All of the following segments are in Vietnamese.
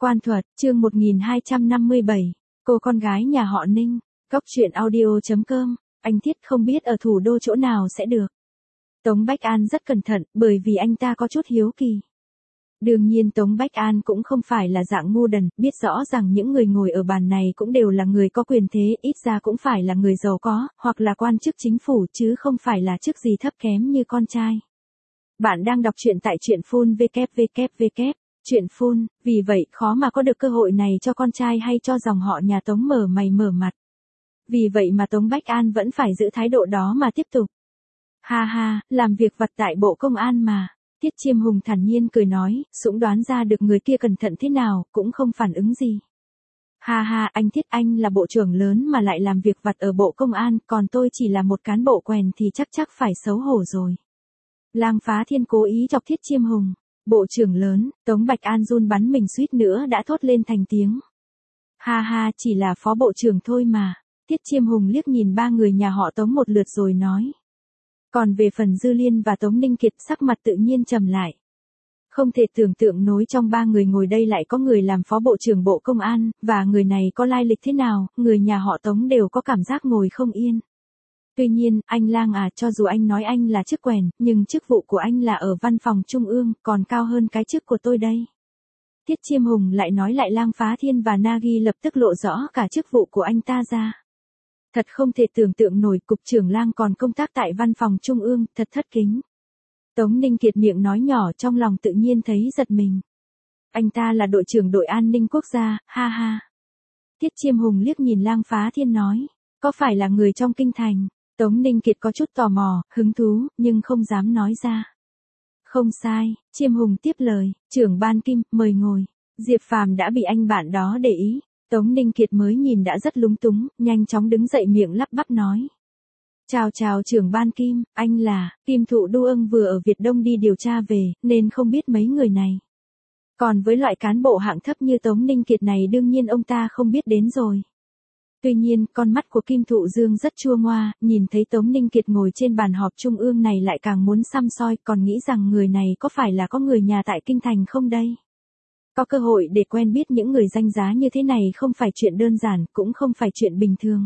Quan thuật, chương 1257, cô con gái nhà họ Ninh, góc truyện audio.com, anh Thiết không biết ở thủ đô chỗ nào sẽ được. Tống Bách An rất cẩn thận, bởi vì anh ta có chút hiếu kỳ. Đương nhiên Tống Bách An cũng không phải là dạng ngu đần, biết rõ rằng những người ngồi ở bàn này cũng đều là người có quyền thế, ít ra cũng phải là người giàu có, hoặc là quan chức chính phủ chứ không phải là chức gì thấp kém như con trai. Bạn đang đọc truyện tại truyện phun www. Chuyện phun, vì vậy khó mà có được cơ hội này cho con trai hay cho dòng họ nhà Tống mở mày mở mặt. Vì vậy mà Tống Bách An vẫn phải giữ thái độ đó mà tiếp tục. Ha ha, làm việc vặt tại Bộ Công an mà. Tiết Chiêm Hùng thản nhiên cười nói, Dũng đoán ra được người kia cẩn thận thế nào, cũng không phản ứng gì. Ha ha, anh Thiết anh là bộ trưởng lớn mà lại làm việc vặt ở Bộ Công an, còn tôi chỉ là một cán bộ quèn thì chắc phải xấu hổ rồi. Lang Phá Thiên cố ý chọc Thiết Chiêm Hùng. Bộ trưởng lớn, Tống Bạch An run bắn mình suýt nữa đã thốt lên thành tiếng. Ha ha, chỉ là phó bộ trưởng thôi mà. Tiết Chiêm Hùng liếc nhìn ba người nhà họ Tống một lượt rồi nói. Còn về phần Dư Liên và Tống Ninh Kiệt sắc mặt tự nhiên trầm lại. Không thể tưởng tượng nổi trong ba người ngồi đây lại có người làm phó bộ trưởng Bộ Công an, và người này có lai lịch thế nào, người nhà họ Tống đều có cảm giác ngồi không yên. Tuy nhiên, anh Lang à, cho dù anh nói anh là chức quèn, nhưng chức vụ của anh là ở văn phòng trung ương, còn cao hơn cái chức của tôi đây. Tiết Chiêm Hùng lại nói lại Lang Phá Thiên và Nagi lập tức lộ rõ cả chức vụ của anh ta ra. Thật không thể tưởng tượng nổi, cục trưởng Lang còn công tác tại văn phòng trung ương, thật thất kính. Tống Ninh Kiệt miệng nói nhỏ trong lòng tự nhiên thấy giật mình. Anh ta là đội trưởng đội an ninh quốc gia, ha ha. Tiết Chiêm Hùng liếc nhìn Lang Phá Thiên nói, có phải là người trong kinh thành? Tống Ninh Kiệt có chút tò mò, hứng thú, nhưng không dám nói ra. Không sai, Chiêm Hùng tiếp lời, trưởng ban Kim, mời ngồi. Diệp Phàm đã bị anh bạn đó để ý. Tống Ninh Kiệt mới nhìn đã rất lúng túng, nhanh chóng đứng dậy miệng lắp bắp nói. Chào trưởng ban Kim, anh là, Kim Thụ Đô Ưng vừa ở Việt Đông đi điều tra về, nên không biết mấy người này. Còn với loại cán bộ hạng thấp như Tống Ninh Kiệt này đương nhiên ông ta không biết đến rồi. Tuy nhiên, con mắt của Kim Thụ Dương rất chua ngoa, nhìn thấy Tống Ninh Kiệt ngồi trên bàn họp trung ương này lại càng muốn săm soi, còn nghĩ rằng người này có phải là có người nhà tại kinh thành không đây? Có cơ hội để quen biết những người danh giá như thế này không phải chuyện đơn giản, cũng không phải chuyện bình thường.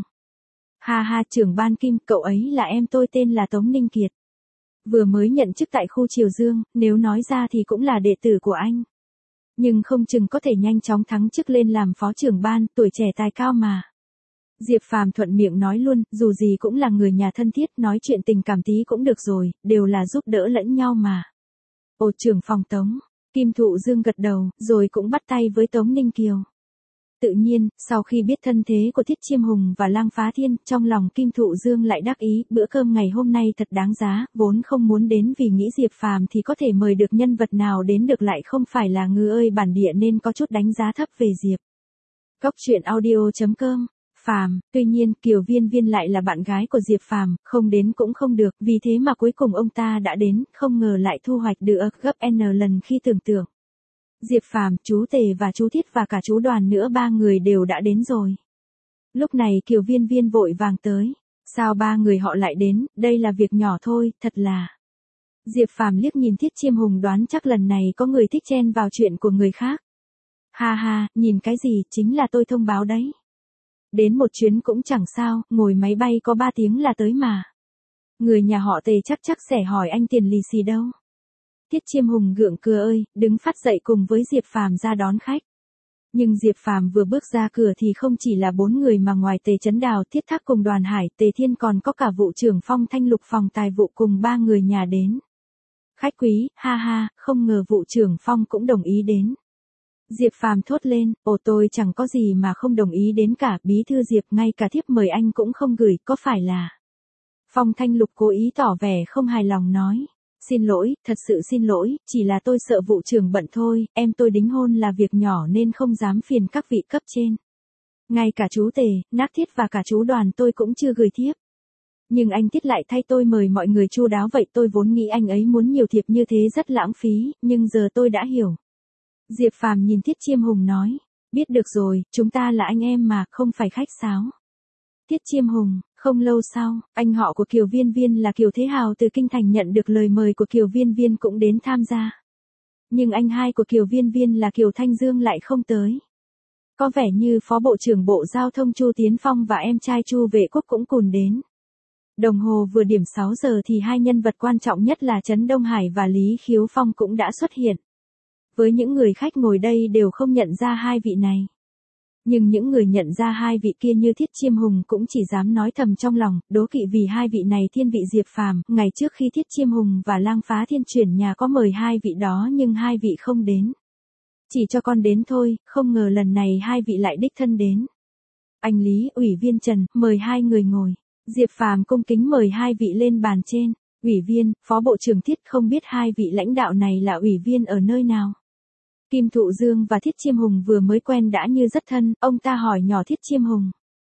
Ha ha, trưởng ban Kim, cậu ấy là em tôi, tên là Tống Ninh Kiệt. Vừa mới nhận chức tại khu Triều Dương, nếu nói ra thì cũng là đệ tử của anh. Nhưng không chừng có thể nhanh chóng thắng chức lên làm phó trưởng ban, tuổi trẻ tài cao mà. Diệp Phàm thuận miệng nói luôn, dù gì cũng là người nhà thân thiết, nói chuyện tình cảm tí cũng được rồi, đều là giúp đỡ lẫn nhau mà. Ồ, trưởng phòng Tống, Kim Thụ Dương gật đầu, rồi cũng bắt tay với Tống Ninh Kiều. Tự nhiên, sau khi biết thân thế của Thiết Chiêm Hùng và Lang Phá Thiên, trong lòng Kim Thụ Dương lại đắc ý, bữa cơm ngày hôm nay thật đáng giá, vốn không muốn đến vì nghĩ Diệp Phàm thì có thể mời được nhân vật nào đến được lại không phải là ngư ơi bản địa nên có chút đánh giá thấp về Diệp. Góc truyện audio.com. Phàm, tuy nhiên Kiều Viên Viên lại là bạn gái của Diệp Phàm, không đến cũng không được, vì thế mà cuối cùng ông ta đã đến, không ngờ lại thu hoạch được gấp N lần khi tưởng tượng. Diệp Phàm, chú Tề và chú Thiết và cả chú Đoàn nữa, ba người đều đã đến rồi. Lúc này Kiều Viên Viên vội vàng tới, sao ba người họ lại đến, đây là việc nhỏ thôi, thật là. Diệp Phàm liếc nhìn Thiết Chiêm Hùng đoán chắc lần này có người thích chen vào chuyện của người khác. Ha ha, nhìn cái gì, chính là tôi thông báo đấy. Đến một chuyến cũng chẳng sao, ngồi máy bay có 3 tiếng là tới mà. Người nhà họ Tề chắc sẽ hỏi anh tiền lì xì đâu. Tiết Chiêm Hùng gượng cười ơi, đứng phát dậy cùng với Diệp Phàm ra đón khách. Nhưng Diệp Phàm vừa bước ra cửa thì không chỉ là 4 người mà ngoài Tề Chấn Đào, Thiết Thác cùng Đoàn Hải, Tề Thiên còn có cả vụ trưởng Phong Thanh Lục phòng tài vụ cùng 3 người nhà đến. Khách quý, ha ha, không ngờ vụ trưởng Phong cũng đồng ý đến. Diệp Phàm thốt lên, ồ tôi chẳng có gì mà không đồng ý đến cả, bí thư Diệp, ngay cả thiếp mời anh cũng không gửi, có phải là. Phong Thanh Lục cố ý tỏ vẻ không hài lòng nói. Xin lỗi, thật sự xin lỗi, chỉ là tôi sợ vụ trưởng bận thôi, em tôi đính hôn là việc nhỏ nên không dám phiền các vị cấp trên. Ngay cả chú Tề, Nác Thiết và cả chú Đoàn tôi cũng chưa gửi thiếp. Nhưng anh Thiết lại thay tôi mời mọi người chu đáo vậy, tôi vốn nghĩ anh ấy muốn nhiều thiệp như thế rất lãng phí, nhưng giờ tôi đã hiểu. Diệp Phàm nhìn Thiết Chiêm Hùng nói, biết được rồi, chúng ta là anh em mà, không phải khách sáo. Thiết Chiêm Hùng, không lâu sau, anh họ của Kiều Viên Viên là Kiều Thế Hào từ kinh thành nhận được lời mời của Kiều Viên Viên cũng đến tham gia. Nhưng anh hai của Kiều Viên Viên là Kiều Thanh Dương lại không tới. Có vẻ như Phó Bộ trưởng Bộ Giao thông Chu Tiến Phong và em trai Chu Vệ Quốc cũng cùng đến. Đồng hồ vừa điểm 6 giờ thì hai nhân vật quan trọng nhất là Trấn Đông Hải và Lý Khiếu Phong cũng đã xuất hiện. Với những người khách ngồi đây đều không nhận ra hai vị này. Nhưng những người nhận ra hai vị kia như Thiết Chiêm Hùng cũng chỉ dám nói thầm trong lòng, đố kỵ vì hai vị này thiên vị Diệp Phàm. Ngày trước khi Thiết Chiêm Hùng và Lang Phá Thiên chuyển nhà có mời hai vị đó nhưng hai vị không đến. Chỉ cho con đến thôi, không ngờ lần này hai vị lại đích thân đến. Anh Lý, Ủy viên Trần, mời hai người ngồi. Diệp Phàm cung kính mời hai vị lên bàn trên. Ủy viên, Phó Bộ trưởng Thiết không biết hai vị lãnh đạo này là ủy viên ở nơi nào. Kim Thụ Dương và Thiết Chiêm Hùng vừa mới quen đã như rất thân, ông ta hỏi nhỏ Thiết Chiêm Hùng.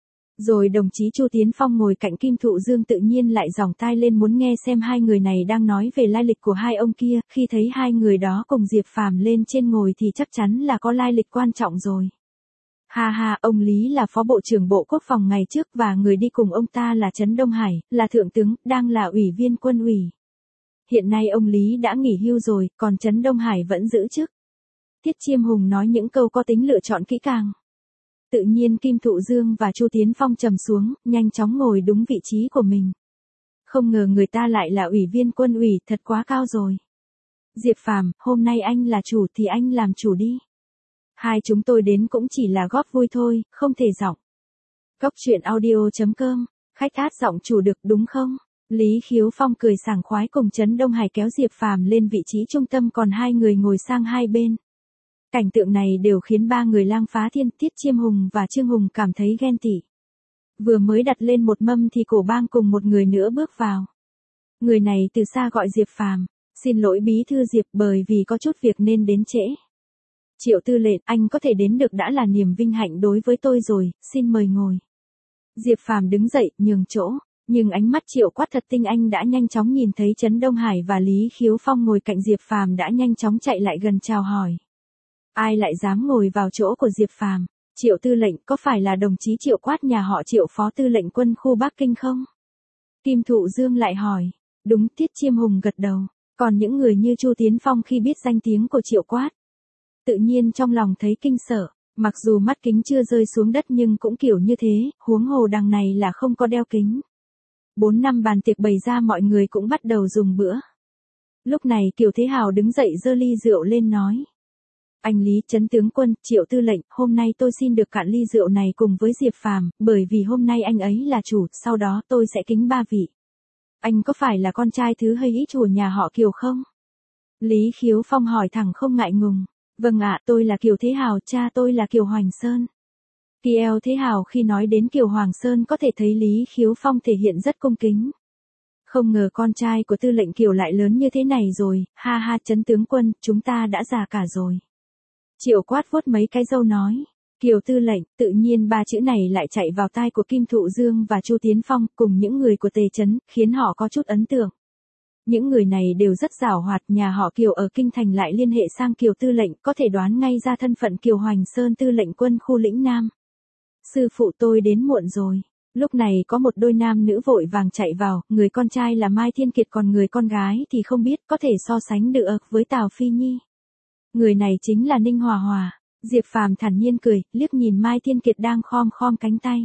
Rồi đồng chí Chu Tiến Phong ngồi cạnh Kim Thụ Dương tự nhiên lại giỏng tai lên muốn nghe xem hai người này đang nói về lai lịch của hai ông kia, khi thấy hai người đó cùng Diệp Phàm lên trên ngồi thì chắc chắn là có lai lịch quan trọng rồi. Ha ha, ông Lý là Phó Bộ trưởng Bộ Quốc phòng ngày trước và người đi cùng ông ta là Trấn Đông Hải, là Thượng tướng, đang là Ủy viên Quân ủy. Hiện nay ông Lý đã nghỉ hưu rồi, còn Trấn Đông Hải vẫn giữ chức. Thiết Chiêm Hùng nói những câu có tính lựa chọn kỹ càng. Tự nhiên Kim Thụ Dương và Chu Tiến Phong trầm xuống, nhanh chóng ngồi đúng vị trí của mình. Không ngờ người ta lại là ủy viên Quân ủy, thật quá cao rồi. Diệp Phàm, hôm nay anh là chủ thì anh làm chủ đi. Hai chúng tôi đến cũng chỉ là góp vui thôi, không thể giọng. Góc truyện audio.com, khách át giọng chủ được đúng không? Lý Khiếu Phong cười sảng khoái cùng Trấn Đông Hải kéo Diệp Phàm lên vị trí trung tâm còn hai người ngồi sang hai bên. Cảnh tượng này đều khiến ba người Lang Phá Thiên, Thiết Chiêm Hùng và Trương Hùng cảm thấy ghen tị. Vừa mới đặt lên một mâm thì Cổ Bang cùng một người nữa bước vào. Người này từ xa gọi Diệp Phàm, xin lỗi bí thư Diệp bởi vì có chút việc nên đến trễ. Triệu Tư lệnh, anh có thể đến được đã là niềm vinh hạnh đối với tôi rồi, xin mời ngồi. Diệp Phàm đứng dậy, nhường chỗ, nhưng ánh mắt Triệu Quát thật tinh anh đã nhanh chóng nhìn thấy Trấn Đông Hải và Lý Khiếu Phong ngồi cạnh Diệp Phàm đã nhanh chóng chạy lại gần chào hỏi. Ai lại dám ngồi vào chỗ của Diệp Phàm? Triệu Tư lệnh, có phải là đồng chí Triệu Quát nhà họ Triệu Phó Tư lệnh Quân khu Bắc Kinh không? Kim Thụ Dương lại hỏi. Đúng, Thiết Chiêm Hùng gật đầu. Còn những người như Chu Tiến Phong khi biết danh tiếng của Triệu Quát, tự nhiên trong lòng thấy kinh sợ, mặc dù mắt kính chưa rơi xuống đất nhưng cũng kiểu như thế, huống hồ đằng này là không có đeo kính. 4 năm bàn tiệc bày ra mọi người cũng bắt đầu dùng bữa. Lúc này Kiều Thế Hào đứng dậy giơ ly rượu lên nói. Anh Lý, Trấn tướng quân, Triệu Tư lệnh, hôm nay tôi xin được cạn ly rượu này cùng với Diệp Phàm, bởi vì hôm nay anh ấy là chủ, sau đó tôi sẽ kính ba vị. Anh có phải là con trai thứ hay ý chủ nhà họ Kiều không? Lý Khiếu Phong hỏi thẳng không ngại ngùng. Vâng ạ, tôi là Kiều Thế Hào, cha tôi là Kiều Hoành Sơn. Kiều Thế Hào khi nói đến Kiều Hoàng Sơn có thể thấy Lý Khiếu Phong thể hiện rất cung kính. Không ngờ con trai của tư lệnh Kiều lại lớn như thế này rồi, ha ha Trấn tướng quân, chúng ta đã già cả rồi. Triệu Quát vuốt mấy cái râu nói. Kiều tư lệnh, tự nhiên ba chữ này lại chạy vào tai của Kim Thụ Dương và Chu Tiến Phong cùng những người của Tề Trấn, khiến họ có chút ấn tượng. Những người này đều rất giàu hoạt, nhà họ Kiều ở Kinh Thành lại liên hệ sang Kiều tư lệnh, có thể đoán ngay ra thân phận Kiều Hoành Sơn tư lệnh quân khu lĩnh Nam. Sư phụ tôi đến muộn rồi. Lúc này có một đôi nam nữ vội vàng chạy vào, người con trai là Mai Thiên Kiệt còn người con gái thì không biết, có thể so sánh được với Tào Phi Nhi. Người này chính là Ninh Hòa Hòa. Diệp Phàm thản nhiên cười, liếc nhìn Mai Thiên Kiệt đang khom khom cánh tay.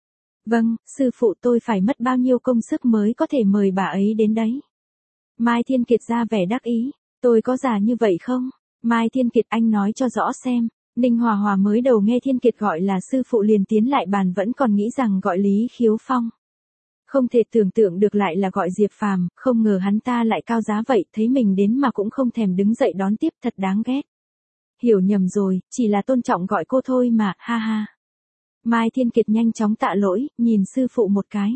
Vâng, sư phụ tôi phải mất bao nhiêu công sức mới có thể mời bà ấy đến đấy. Mai Thiên Kiệt ra vẻ đắc ý, tôi có già như vậy không? Mai Thiên Kiệt anh nói cho rõ xem. Ninh Hòa Hòa mới đầu nghe Thiên Kiệt gọi là sư phụ liền tiến lại bàn vẫn còn nghĩ rằng gọi Lý Khiếu Phong. Không thể tưởng tượng được lại là gọi Diệp Phàm, không ngờ hắn ta lại cao giá vậy, thấy mình đến mà cũng không thèm đứng dậy đón tiếp, thật đáng ghét. Hiểu nhầm rồi, chỉ là tôn trọng gọi cô thôi mà, ha ha. Mai Thiên Kiệt nhanh chóng tạ lỗi, nhìn sư phụ một cái.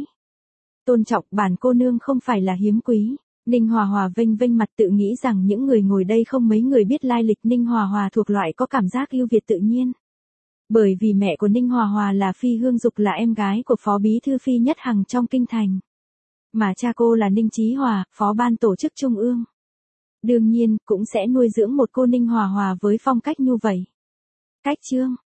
Tôn trọng, bản cô nương không phải là hiếm quý. Ninh Hòa Hòa vênh vênh mặt tự nghĩ rằng những người ngồi đây không mấy người biết lai lịch Ninh Hòa Hòa thuộc loại có cảm giác ưu việt tự nhiên. Bởi vì mẹ của Ninh Hòa Hòa là Phi Hương Dục là em gái của Phó Bí Thư Phi Nhất Hằng trong Kinh Thành. Mà cha cô là Ninh Chí Hòa, Phó Ban Tổ chức Trung ương. Đương nhiên, cũng sẽ nuôi dưỡng một cô Ninh Hòa Hòa với phong cách như vậy. Cách chương